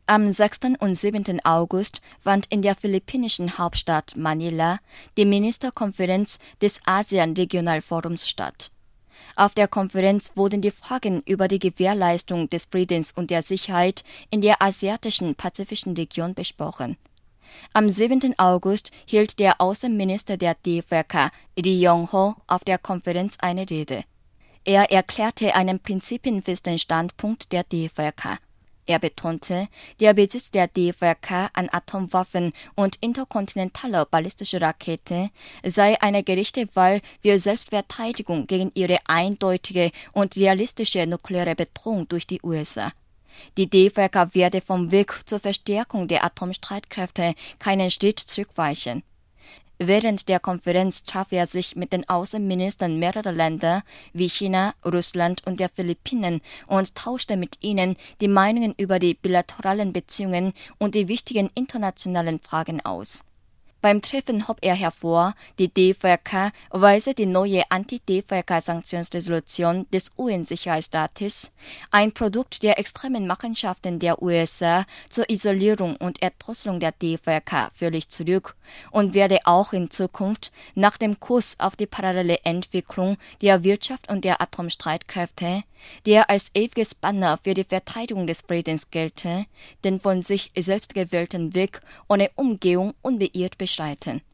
Am 6. und 7. August fand in der philippinischen Hauptstadt Manila die Ministerkonferenz des ASEAN-Regionalforums statt. Auf der Konferenz wurden die Fragen über die Gewährleistung des Friedens und der Sicherheit in der asiatischen pazifischen Region besprochen. Am 7. August hielt der Außenminister der DPRK, Lee Yong-ho, auf der Konferenz eine Rede. Er erklärte einen prinzipienfesten Standpunkt der DPRK. Er betonte, der Besitz der DPRK an Atomwaffen und interkontinentaler ballistischer Rakete sei eine gerechte Wahl für Selbstverteidigung gegen ihre eindeutige und realistische nukleare Bedrohung durch die USA. Die DPRK werde vom Weg zur Verstärkung der Atomstreitkräfte keinen Schritt zurückweichen. Während der Konferenz traf er sich mit den Außenministern mehrerer Länder wie China, Russland und der Philippinen und tauschte mit ihnen die Meinungen über die bilateralen Beziehungen und die wichtigen internationalen Fragen aus. Beim Treffen hob er hervor, die DPRK weise die neue Anti-DPRK-Sanktionsresolution des UN-Sicherheitsrates, ein Produkt der extremen Machenschaften der USA zur Isolierung und Erdrosselung der DPRK, völlig zurück und werde auch in Zukunft nach dem Kurs auf die parallele Entwicklung der Wirtschaft und der Atomstreitkräfte, der als ewiges Banner für die Verteidigung des Friedens gelte, den von sich selbst gewählten Weg ohne Umgehung unbeirrt beschreiten.